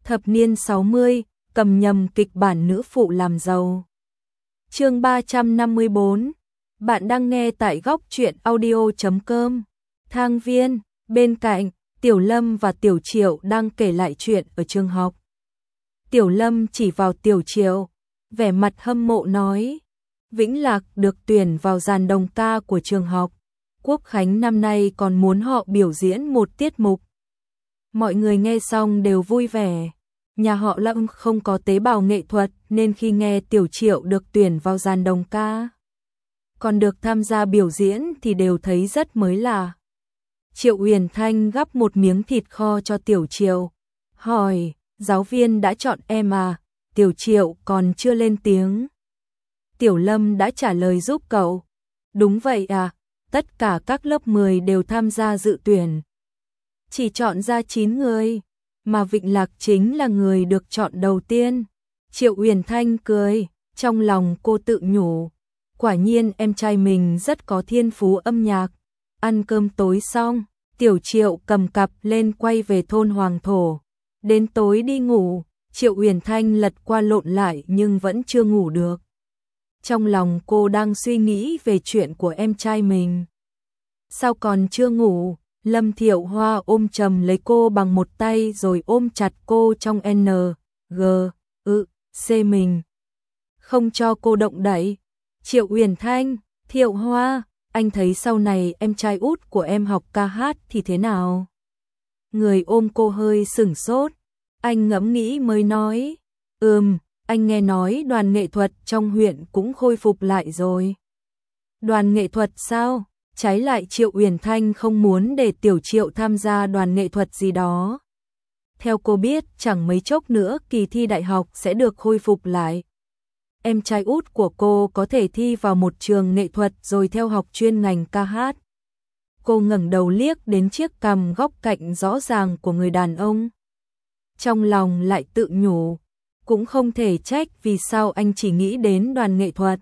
Thập niên 60, cầm nhầm kịch bản nữ phụ làm giàu. Chương 354. Bạn đang nghe tại góc truyện audio.com. Thang Viên, bên cạnh, Tiểu Lâm và Tiểu Triệu đang kể lại chuyện ở trường học. Tiểu Lâm chỉ vào Tiểu Triệu, vẻ mặt hâm mộ nói: Vĩnh Lạc được tuyển vào dàn đồng ca của trường học. Quốc khánh năm nay còn muốn họ biểu diễn một tiết mục. Mọi người nghe xong đều vui vẻ. Nhà họ Lâm không có tế bào nghệ thuật nên khi nghe Tiểu Triệu được tuyển vào dàn đồng ca, còn được tham gia biểu diễn thì đều thấy rất mới lạ. Triệu Uyển Thanh gắp một miếng thịt kho cho Tiểu Triệu, hỏi: giáo viên đã chọn em à? Tiểu Triệu còn chưa lên tiếng. Tiểu Lâm đã trả lời giúp cậu: đúng vậy à, tất cả các lớp 10 đều tham gia dự tuyển. Chỉ chọn ra 9 người, mà Vĩnh Lạc chính là người được chọn đầu tiên. Triệu Uyển Thanh cười, trong lòng cô tự nhủ, quả nhiên em trai mình rất có thiên phú âm nhạc. Ăn cơm tối xong, Tiểu Triệu cầm cặp lên quay về thôn Hoàng Thổ. Đến tối đi ngủ, Triệu Uyển Thanh lật qua lộn lại nhưng vẫn chưa ngủ được. Trong lòng cô đang suy nghĩ về chuyện của em trai mình. Sao còn chưa ngủ? Lâm Thiệu Hoa ôm chầm lấy cô bằng một tay rồi ôm chặt cô trong C mình, không cho cô động đậy. Triệu Uyển Thanh: Thiệu Hoa, anh thấy sau này em trai út của em học ca hát thì thế nào? Người ôm cô hơi sửng sốt, anh ngẫm nghĩ mới nói: anh nghe nói đoàn nghệ thuật trong huyện cũng khôi phục lại rồi. Đoàn nghệ thuật sao? Trái lại Triệu Uyển Thanh không muốn để Tiểu Triệu tham gia đoàn nghệ thuật gì đó. Theo cô biết, chẳng mấy chốc nữa kỳ thi đại học sẽ được khôi phục lại. Em trai út của cô có thể thi vào một trường nghệ thuật rồi theo học chuyên ngành ca hát. Cô ngẩng đầu liếc đến chiếc cằm góc cạnh rõ ràng của người đàn ông. Trong lòng lại tự nhủ, cũng không thể trách vì sao anh chỉ nghĩ đến đoàn nghệ thuật.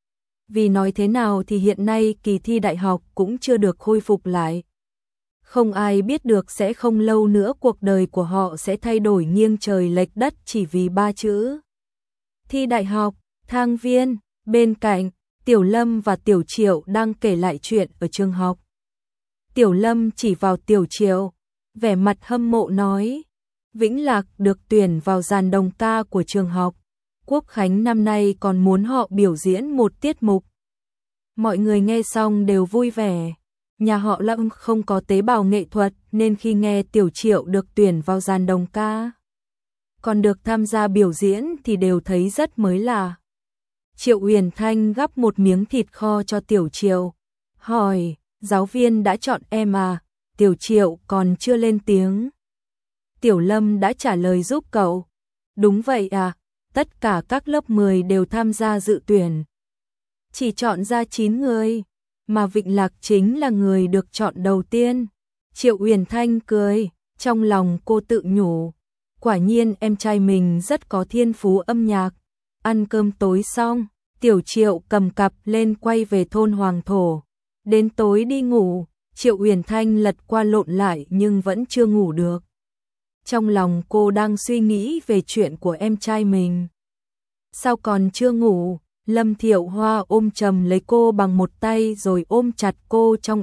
Vì nói thế nào thì hiện nay kỳ thi đại học cũng chưa được khôi phục lại. Không ai biết được sẽ không lâu nữa cuộc đời của họ sẽ thay đổi nghiêng trời lệch đất chỉ vì 3 chữ. Thi đại học. Thang Viên, bên cạnh, Tiểu Lâm và Tiểu Triệu đang kể lại chuyện ở trường học. Tiểu Lâm chỉ vào Tiểu Triệu, vẻ mặt hâm mộ nói: Vĩnh Lạc được tuyển vào dàn đồng ca của trường học. Quốc khánh năm nay còn muốn họ biểu diễn một tiết mục. Mọi người nghe xong đều vui vẻ. Nhà họ Lâm không có tế bào nghệ thuật nên khi nghe Tiểu Triệu được tuyển vào dàn đồng ca, còn được tham gia biểu diễn thì đều thấy rất mới lạ. Triệu Uyển Thanh gắp một miếng thịt kho cho Tiểu Triệu, hỏi: giáo viên đã chọn em à? Tiểu Triệu còn chưa lên tiếng. Tiểu Lâm đã trả lời giúp cậu: đúng vậy à, tất cả các lớp 10 đều tham gia dự tuyển. Chỉ chọn ra 9 người, mà Vĩnh Lạc chính là người được chọn đầu tiên. Triệu Uyển Thanh cười, trong lòng cô tự nhủ, quả nhiên em trai mình rất có thiên phú âm nhạc. Ăn cơm tối xong, Tiểu Triệu cầm cặp lên quay về thôn Hoàng Thổ. Đến tối đi ngủ, Triệu Uyển Thanh lật qua lộn lại nhưng vẫn chưa ngủ được. Trong lòng cô đang suy nghĩ về chuyện của em trai mình. Sao còn chưa ngủ? Lâm Thiệu Hoa ôm chầm lấy cô bằng một tay rồi ôm chặt cô trong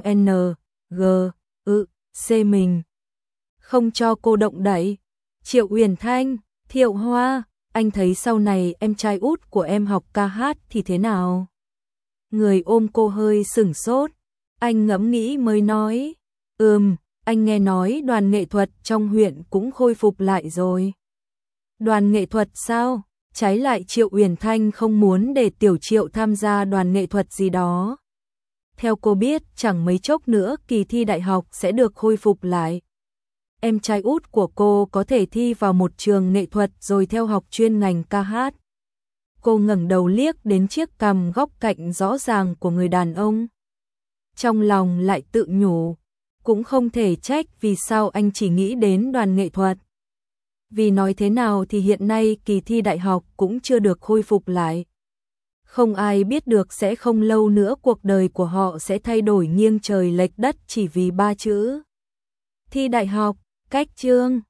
C mình, không cho cô động đậy. Triệu Uyển Thanh: Thiệu Hoa, anh thấy sau này em trai út của em học ca hát thì thế nào? Người ôm cô hơi sửng sốt, anh ngẫm nghĩ mới nói: anh nghe nói đoàn nghệ thuật trong huyện cũng khôi phục lại rồi. Đoàn nghệ thuật sao? Trái lại Triệu Uyển Thanh không muốn để Tiểu Triệu tham gia đoàn nghệ thuật gì đó. Theo cô biết, chẳng mấy chốc nữa kỳ thi đại học sẽ được khôi phục lại. Em trai út của cô có thể thi vào một trường nghệ thuật rồi theo học chuyên ngành ca hát. Cô ngẩng đầu liếc đến chiếc cằm góc cạnh rõ ràng của người đàn ông. Trong lòng lại tự nhủ, cũng không thể trách vì sao anh chỉ nghĩ đến đoàn nghệ thuật. Vì nói thế nào thì hiện nay kỳ thi đại học cũng chưa được khôi phục lại. Không ai biết được sẽ không lâu nữa cuộc đời của họ sẽ thay đổi nghiêng trời lệch đất chỉ vì 3 chữ. Thi đại học. Cách chương